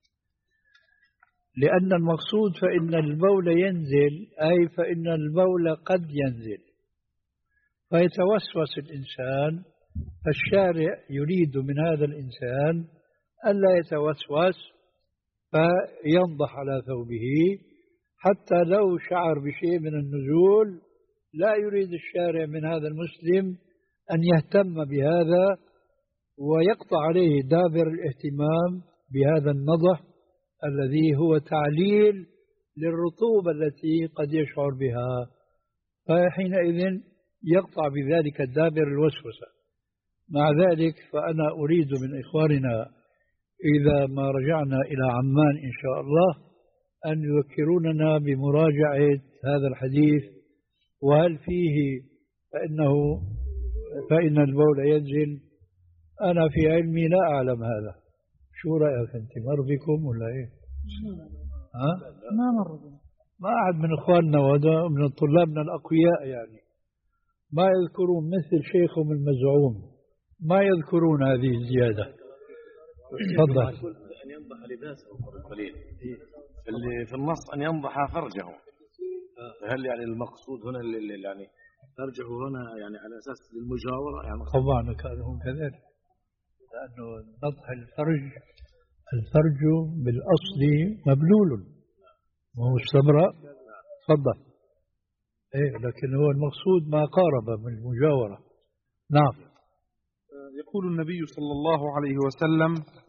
لأن المقصود فإن البول ينزل، أي فإن البول قد ينزل، فيتوسوس الإنسان، فالشارع يريد من هذا الإنسان ألا يتوسوس فينضح على ثوبه، حتى لو شعر بشيء من النزول لا يريد الشارع من هذا المسلم أن يهتم بهذا ويقطع عليه دابر الاهتمام بهذا النضح الذي هو تعليل للرطوبة التي قد يشعر بها، فحينئذ يقطع بذلك الدابر الوسوسة. مع ذلك فأنا أريد من إخواننا إذا ما رجعنا إلى عمان إن شاء الله أن يذكروننا بمراجعة هذا الحديث، وهل فيه فإنه فإن البول ينزل. أنا في علمي لا أعلم هذا، شو رأيك أنت؟ مر بكم ولا إيه؟ ها؟ ما مر بنا، ما أحد من إخواننا وهذا من طلابنا الأقوياء يعني ما يذكرون مثل شيخهم المزعوم، ما يذكرون هذه الزيادة. تفضل. أن ينضح لباسه القليل اللي في النص أن ينضح فرجه، هل يعني المقصود هنا اللي يعني فرجه هنا يعني على أساس للمجاورة يعني؟ طبعا كان هم كذلك، لأنه نضح الفرج الفرج بالأصل مبلول وهو استبرأ. تفضل. إيه لكن هو المقصود ما قارب من المجاورة. نعم. يقول النبي صلى الله عليه وسلم: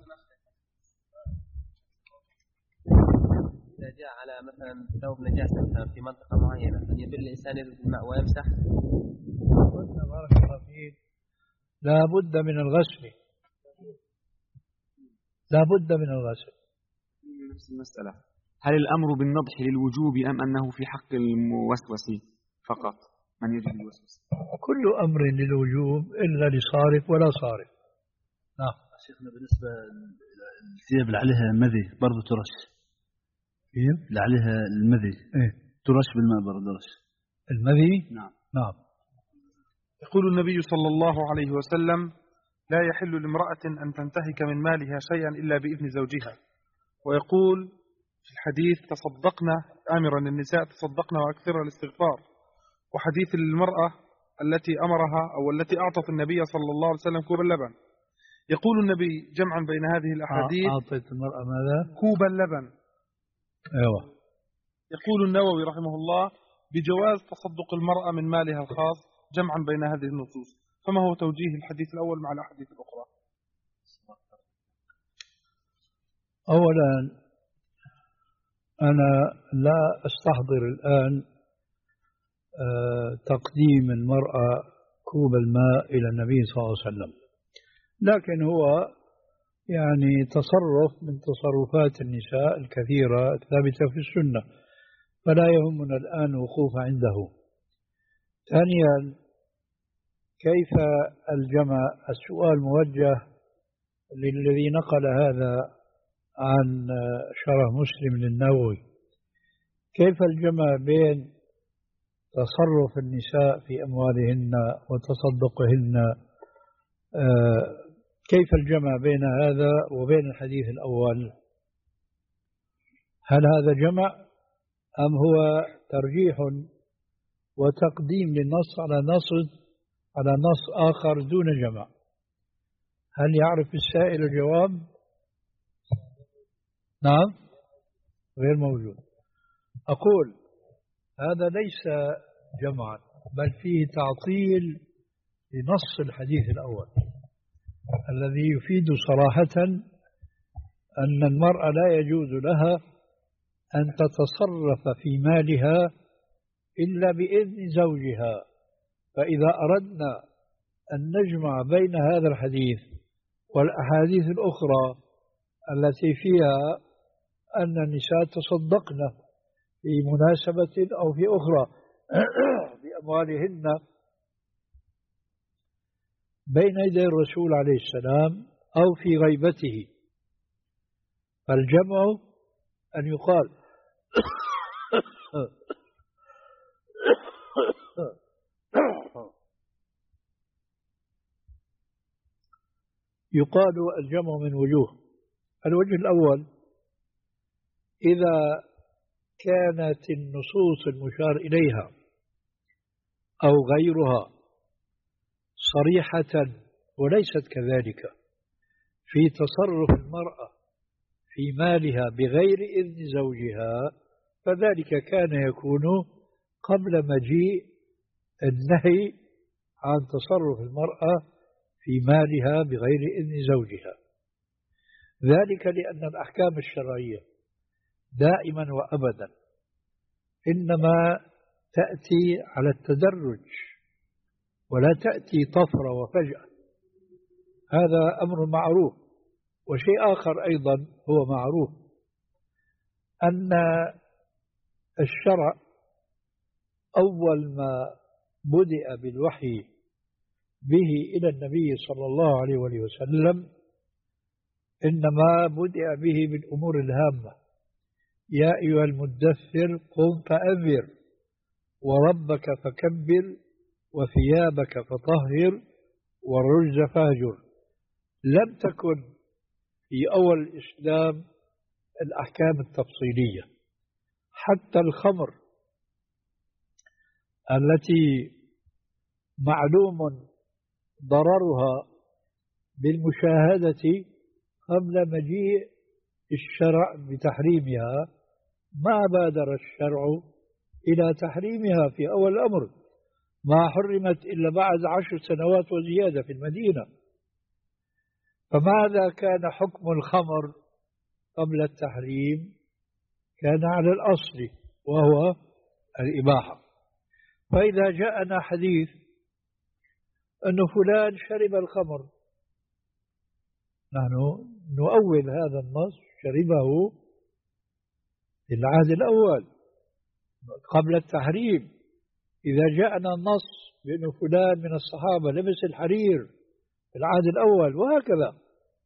إذا جاء على مثلا ثوب نجاسة مثلا في منطقة معينة أن يبل الإنسان بالماء ويمسح. قلنا بارك الله فيك لا بد من الغسل، لا بد من الغسل. نفس المسألة، هل الأمر بالنضح للوجوب أم أنه في حق الموسوس فقط من يجب الوسوس؟ كل أمر للوجوب إلا لصارف ولا صارف. نعم. شيخنا بالنسبة للثياب اللي عليها مذي برضو ترش، اللي عليها المذي إيه؟ ترش بالماء برضو ترش المذي. نعم. نعم. يقول النبي صلى الله عليه وسلم: لا يحل لامرأة أن تنتهك من مالها شيئا إلا بإذن زوجها. ويقول في الحديث: تصدقنا، آمرا النساء تصدقنا وأكثرنا الاستغفار. وحديث المرأة التي أمرها أو التي أعطت النبي صلى الله عليه وسلم كوب اللبن. يقول النبي جمعا بين هذه الأحاديث: أعطيت المرأة ماذا؟ كوب اللبن. أيوة. يقول النووي رحمه الله: بجواز تصدق المرأة من مالها الخاص، جمعا بين هذه النصوص. فما هو توجيه الحديث الأول مع الأحاديث الأخرى؟ أولا أنا لا أستحضر الآن تقديم المرأة كوب الماء إلى النبي صلى الله عليه وسلم، لكن هو يعني تصرف من تصرفات النساء الكثيرة الثابتة في السنة، فلا يهمنا الآن وقوف عنده. ثانيا، كيف الجمع؟ السؤال موجه للذي نقل هذا عن شرح مسلم للنووي. كيف الجمع بين تصرف النساء في أموالهن وتصدقهن؟ كيف الجمع بين هذا وبين الحديث الأول؟ هل هذا جمع أم هو ترجيح وتقديم للنص على نص على نص آخر دون جمع؟ هل يعرف السائل الجواب؟ نعم، غير موجود. أقول هذا ليس جمعا، بل فيه تعطيل لنص الحديث الأول الذي يفيد صراحة أن المرأة لا يجوز لها أن تتصرف في مالها إلا بإذن زوجها. فإذا أردنا أن نجمع بين هذا الحديث والأحاديث الأخرى التي فيها أن النساء تصدقن في مناسبة أو في أخرى بأموالهن بين يدي الرسول عليه السلام أو في غيبته، فالجمع أن يقال يقال الجمع من وجوه. الوجه الأول: إذا كانت النصوص المشار إليها أو غيرها صريحة وليست كذلك في تصرف المرأة في مالها بغير إذن زوجها، فذلك كان يكون قبل مجيء النهي عن تصرف المرأة في مالها بغير إذن زوجها. ذلك لأن الأحكام الشرعية دائما وأبدا إنما تأتي على التدرج ولا تأتي طفرة وفجأة. هذا أمر معروف. وشيء آخر أيضا هو معروف، أن الشرع أول ما بدأ بالوحي به إلى النبي صلى الله عليه وسلم إنما بدأ به بالأمور الهامة: يا أيها المدثر قم فأنذر وربك فكبر وثيابك فطهر والرجز فاهجر. لم تكن في أول الإسلام الأحكام التفصيلية. حتى الخمر التي معلوم ضررها بالمشاهدة قبل مجيء الشرع بتحريمها، ما بادر الشرع إلى تحريمها في أول الأمر، ما حرمت إلا بعد عشر سنوات وزيادة في المدينة. فماذا كان حكم الخمر قبل التحريم؟ كان على الأصل وهو الإباحة. فإذا جاءنا حديث أن فلان شرب الخمر، نحن نؤول هذا النص شربه في العهد الأول قبل التحريم. إذا جاءنا النص بأن فلان من الصحابة لبس الحرير في العهد الأول وهكذا.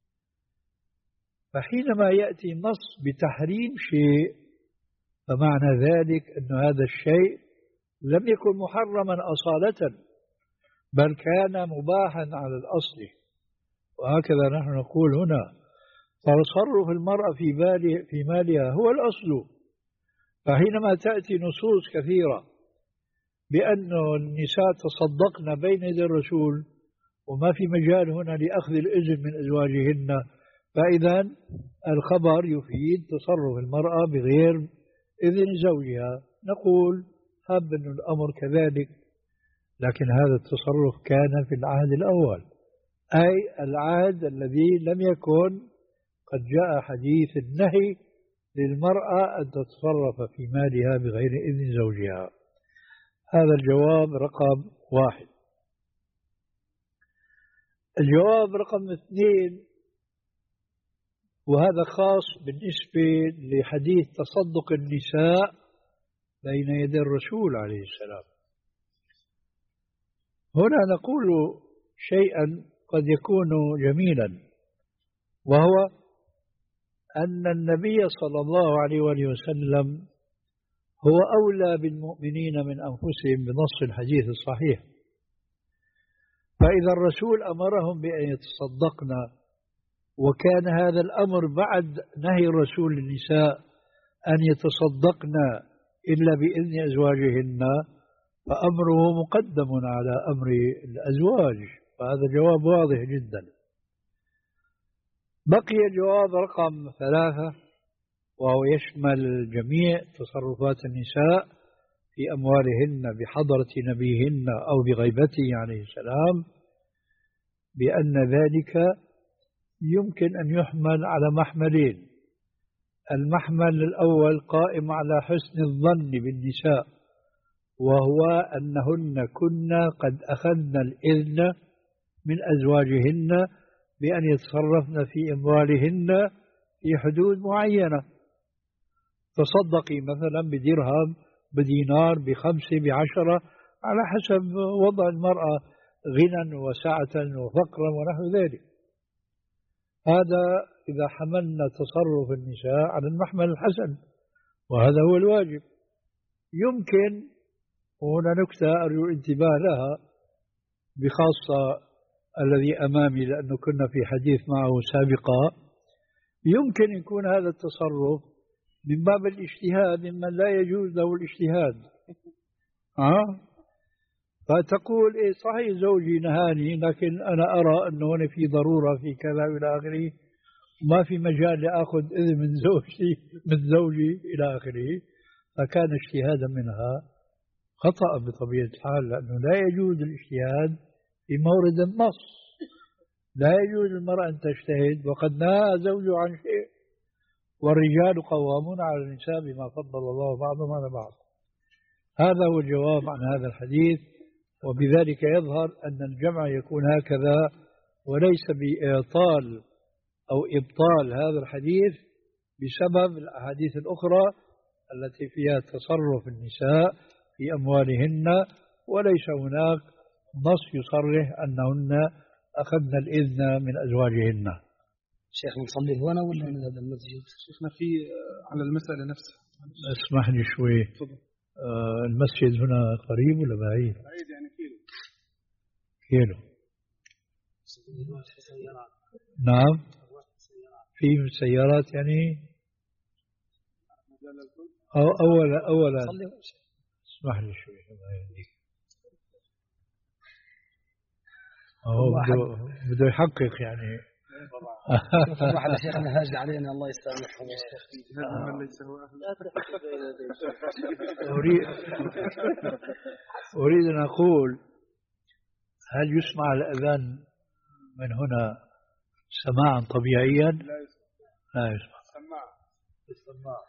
فحينما يأتي النص بتحريم شيء فمعنى ذلك أن هذا الشيء لم يكن محرما أصالة، بل كان مباحا على الأصل. وهكذا نحن نقول هنا: تصرف المرأة في بالها في مالها هو الأصل. فحينما تأتي نصوص كثيرة بأن النساء تصدقن بين يدي الرسول وما في مجال هنا لأخذ الإذن من أزواجهن، فإذا الخبر يفيد تصرف المرأة بغير إذن زوجها. نقول هب أن الأمر كذلك، لكن هذا التصرف كان في العهد الأول، أي العهد الذي لم يكن قد جاء حديث النهي للمرأة أن تتصرف في مالها بغير إذن زوجها. هذا الجواب رقم واحد. الجواب رقم اثنين، وهذا خاص بالنسبة لحديث تصدق النساء بين يدي الرسول عليه السلام. هنا نقول شيئا قد يكون جميلا، وهو أن النبي صلى الله عليه وسلم هو أولى بالمؤمنين من أنفسهم بنص الحديث الصحيح. فإذا الرسول أمرهم بأن يتصدقن، وكان هذا الأمر بعد نهي الرسول للنساء أن يتصدقن إلا بإذن أزواجهن، فأمره مقدم على أمر الأزواج. فهذا جواب واضح جدا. بقي الجواب رقم ثلاثة، وهو يشمل جميع تصرفات النساء في أموالهن بحضرة نبيهن أو بغيبته عليه السلام، بأن ذلك يمكن أن يحمل على محملين. المحمل الأول قائم على حسن الظن بالنساء، وهو أنهن كنا قد أخذن الإذن من أزواجهن بأن يتصرفن في أموالهن في حدود معينة. تصدقي مثلا بدرهم، بدينار، بخمسة، بعشرة، على حسب وضع المرأة غنى وسعة وفقرا ونحو ذلك. هذا إذا حملنا تصرف النساء على المحمل الحسن، وهذا هو الواجب. يمكن، وهنا نكتة أرجو الانتباه لها بخاصة الذي أمامي لأنه كنا في حديث معه سابقا، يمكن يكون هذا التصرف من باب الاجتهاد ممن لا يجوز له الاجتهاد. ها؟ فتقول إيه صحيح زوجي نهاني، لكن أنا أرى أنه هنا في ضرورة في كذا إلى آخره، ما في مجال لأخذ إذن من زوجي من زوجي إلى آخره. فكان اجتهادا منها خطأ بطبيعة الحال، لأنه لا يجوز الاجتهاد في مورد النص. لا يجوز المرأة أن تجتهد وقد نهى زوجه عن شيء، والرجال قوامون على النساء بما فضل الله بعضهم على بعض. هذا هو الجواب عن هذا الحديث، وبذلك يظهر أن الجمع يكون هكذا وليس بإعطال أو إبطال هذا الحديث بسبب الأحاديث الأخرى التي فيها تصرف النساء في أموالهن، وليس هناك نص يصرح أنهن أخذن الإذن من أزواجهن. شيخ نصلي هنا ولا من هذا المسجد؟ شيخنا في على المسألة نفسها. اسمح لي شوي. آه المسجد هنا قريب ولا بعيد؟ بعيد يعني كيلو. كيلو. نعم. في سيارات يعني. أو أولا أولا. اسمح لي شوي. هو بده بده يحقق يعني. صراحة شيخنا هاج علينا الله يسامحه. أريد أريد أن أقول، هل يسمع الأذان من هنا سماعا طبيعيا؟ لا يسمع. سماع. السماع.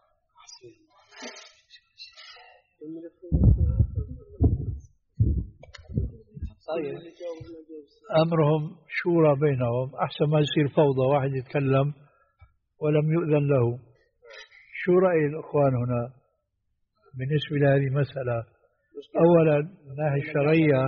أمرهم شورى بينهم، أحسن ما يصير فوضى، واحد يتكلم ولم يؤذن له. شو رأي الأخوان هنا بالنسبة لهذه المسألة؟ أولا من الناحية الشرعية،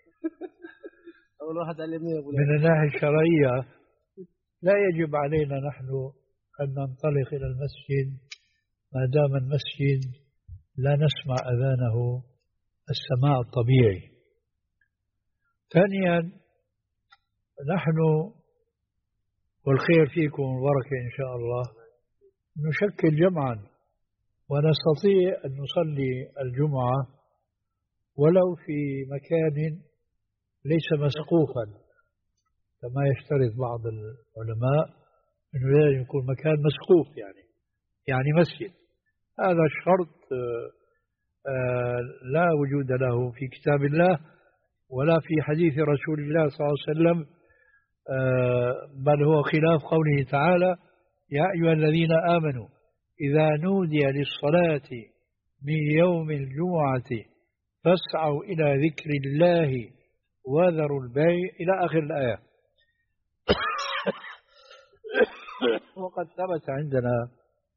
من الناحية الشرعية لا يجب علينا نحن أن ننطلق إلى المسجد ما دام المسجد لا نسمع أذانه السماع الطبيعي. ثانيا نحن والخير فيكم والبركة إن شاء الله نشكل جمعا ونستطيع أن نصلي الجمعة ولو في مكان ليس مسقوفا كما يشترط بعض العلماء أنه لازم يكون مكان مسقوف، يعني يعني مسجد. هذا الشرط لا وجود له في كتاب الله ولا في حديث رسول الله صلى الله عليه وسلم، بل هو خلاف قوله تعالى: يا أيها الذين آمنوا إذا نودي للصلاة من يوم الجمعة فاسعوا إلى ذكر الله وذروا البيع إلى آخر الآية. وقد ثبت عندنا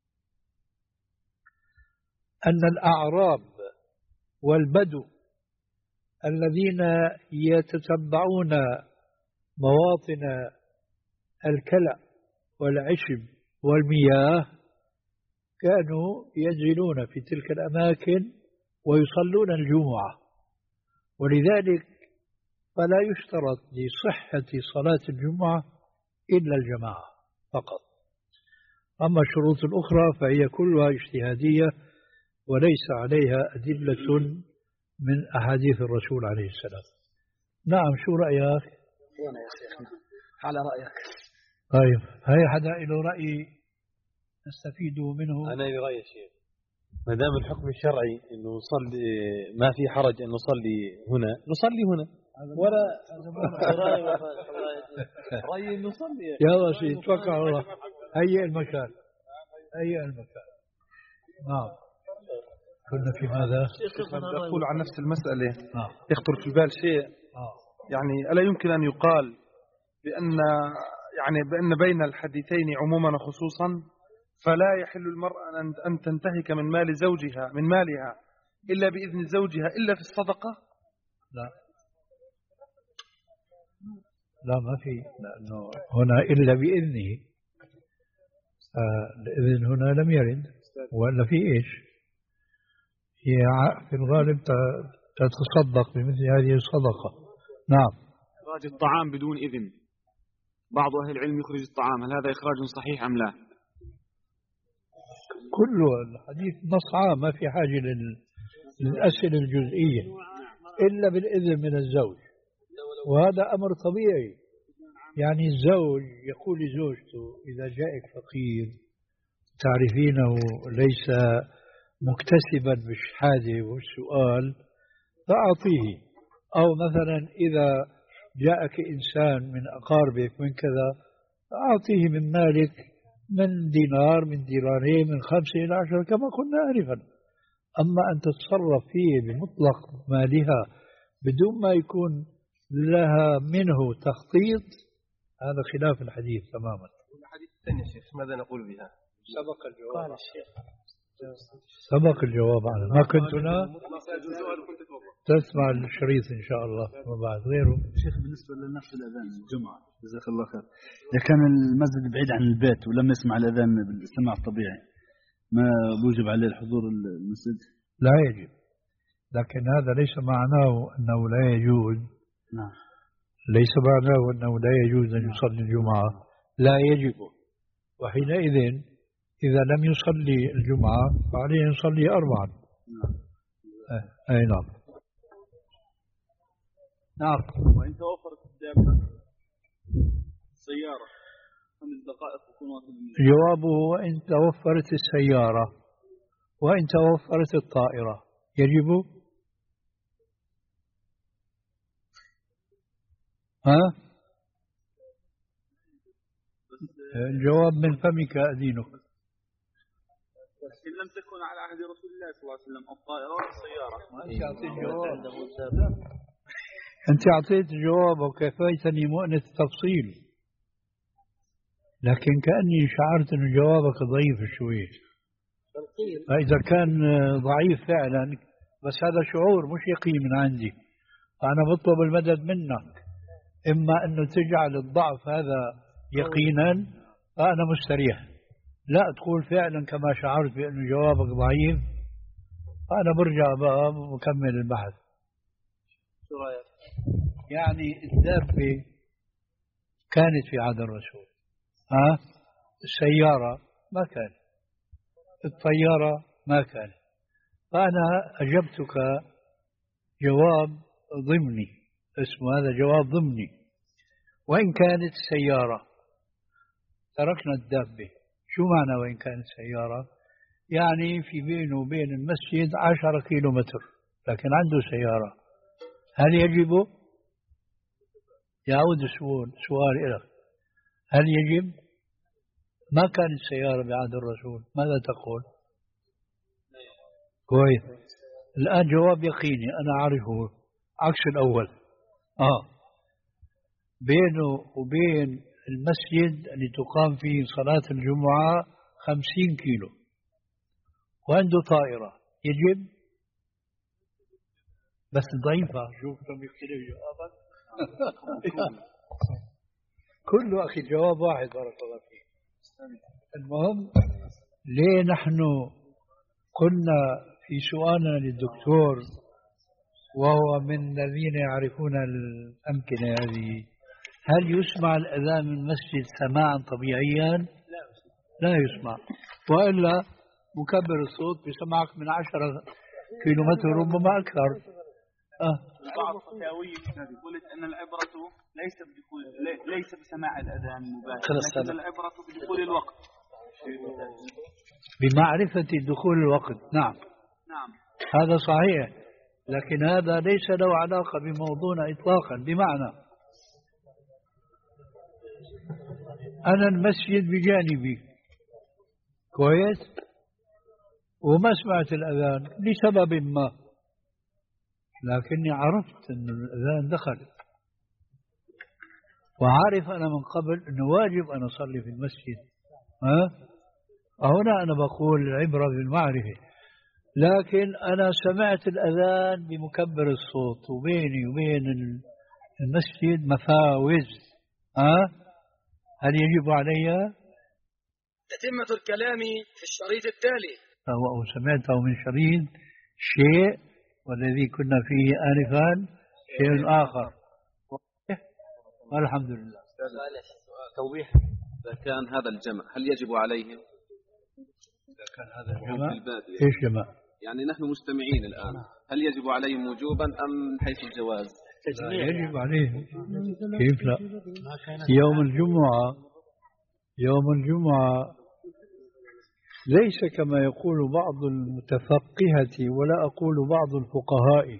أن الأعراب والبدو الذين يتتبعون مواطن الكلأ والعشب والمياه كانوا ينزلون في تلك الأماكن ويصلون الجمعة، ولذلك فلا يشترط لصحة صلاة الجمعة إلا الجماعة فقط. أما الشروط الأخرى فهي كلها اجتهادية وليس عليها أدلة من أحاديث الرسول عليه السلام. نعم، شو رأيك؟ وانا يا شيخنا على رأيك. طيب، هل حدا له رأي نستفيد منه؟ أنا لي رأي شيخ، ما دام الحكم الشرعي إنه نصلي ما في حرج أن نصلي هنا نصلي هنا، ولا رأي نصلي. يا رشيد توكل على الله، هيئ المكان هيئ المكان. نعم، كنا في ماذا؟ أقول عن نفس المسألة آه. يخطر في البال شيء آه. يعني ألا يمكن أن يقال بأن يعني بأن بين الحديثين عموما وخصوصا فلا يحل المرأة أن تنتهك من مال زوجها من مالها إلا بإذن زوجها إلا في الصدقة؟ لا لا ما في، لأنه هنا إلا بإذنه. آه الإذن هنا لم يرد، ولا في إيش؟ هي في الغالب تتصدق بمثل هذه الصدقة. نعم. إخراج الطعام بدون إذن. بعض أهل العلم يخرج الطعام، هل هذا إخراج صحيح أم لا؟ كل الحديث نص عام، ما في حاجة للأسئلة الجزئية إلا بالإذن من الزوج، وهذا أمر طبيعي. يعني الزوج يقول لزوجته إذا جاءك فقير تعرفينه ليس مكتسبا بالشهادة والسؤال فأعطيه، أو مثلا إذا جاءك إنسان من أقاربك من كذا فأعطيه من مالك من دينار من دينارين من خمسة إلى عشرة كما قلنا آنفا. أما أن تتصرف فيه بمطلق مالها بدون ما يكون لها منه تخطيط، هذا خلاف الحديث تماما. الحديث الثاني يا شيخ ماذا نقول بها؟ سبق الجواب. قال الشيخ سبق الجواب عنه. ما كنت هنا تسمع الشريط إن شاء الله وبعد غيره. شيخ بالنسبة لنفس الأذان الجمعة جزاك الله خير، إذا كان المسجد بعيد عن البيت ولم يسمع الأذان بالاستماع الطبيعي ما بوجب عليه الحضور المسجد؟ لا يجب، لكن هذا ليس معناه أنه لا يجوز. نعم. ليس معناه أنه لا يجوز أن يصلي الجمعة، لا يجب. وحينئذ إذا لم يصلي الجمعة فعليه أن يصلي أربعا. نعم. أي نعم. نعم. وإن توفرت الدابة السيارة خمس دقائق تكون واصل. جوابه وإن توفرت السيارة وإن توفرت الطائرة يجب. ها؟ الجواب من فمك أدينك. إن لم تكن على عهد رسول الله صلى الله عليه وسلم الطائرة والسيارة. أنت أعطيت جواب. أنت أعطيت جواب وكفيتني مؤنة التفصيل، لكن كأني شعرت أن جوابك ضعيف شوي. فإذا كان ضعيف فعلا بس هذا شعور مش يقين من عندي، فأنا بطلب المدد منك، إما أنه تجعل الضعف هذا يقينا فأنا مستريح، لا تقول فعلا كما شعرت بأن جوابك ضعيف فأنا برجع بقى ومكمل البحث. شو رأيك؟ يعني الدابة كانت في عهد الرسول، ها؟ السيارة ما كان، الطيارة ما كان، فأنا أجبتك جواب ضمني، اسمه هذا جواب ضمني. وإن كانت السيارة تركنا الدابة. شو معنى وإن كانت سيارة؟ يعني في بينه وبين المسجد عشرة كيلو متر لكن عنده سيارة، هل يجب؟ يعود السؤال سؤال إليك، هل يجب؟ ما كانت سيارة بعهد الرسول، ماذا تقول؟ كويس. الآن جواب يقيني أنا أعرفه عكس الأول. آه بينه وبين المسجد اللي تقام فيه صلاة الجمعة خمسين كيلو وعنده طائرة، يجب؟ بس ضعيفة. شوف كم يختلف جوابك. كله أخي جواب واحد بارك الله فيك. المهم ليه نحن قلنا في سؤالنا للدكتور وهو من الذين يعرفون الأمكنة هذه، هل يسمع الأذان من المسجد سماعا طبيعيا؟ لا يسمع، وإلا مكبر الصوت بسمعك من عشرة كيلو متر ربما أكثر. آه. بعض الفتاوي يقول أن العبرة ليس بدخول ليس بسماع الأذان مباشرة، لكن العبرة بدخول الوقت، بمعرفة دخول الوقت. نعم نعم هذا صحيح، لكن هذا ليس له علاقة بموضوعنا إطلاقا. بمعنى أنا المسجد بجانبي كويس وما سمعت الأذان لسبب ما، لكني عرفت أن الأذان دخل وعارف أنا من قبل أنه واجب أن أصلي في المسجد. ها؟ هنا أنا بقول العبرة بالمعرفة، لكن أنا سمعت الأذان بمكبر الصوت وبيني وبين المسجد مفاوز، ها؟ هل يجب علي؟ تتمة الكلام في الشريط التالي. فهو سمعته من شريط شيء والذي كنا فيه آنفا شيء آخر. الحمد لله. توضيح، إذا كان هذا الجمع هل يجب عليهم؟ إذا كان هذا الجمع البادية. إيش جمع؟ يعني نحن مجتمعين الآن، هل يجب عليهم وجوبا أم من حيث الجواز؟ يجب عليهم. كيف لا؟ يوم الجمعة يوم الجمعة ليس كما يقول بعض المتفقهة ولا أقول بعض الفقهاء.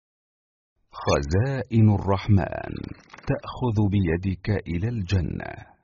خزائن الرحمن تأخذ بيدك إلى الجنة.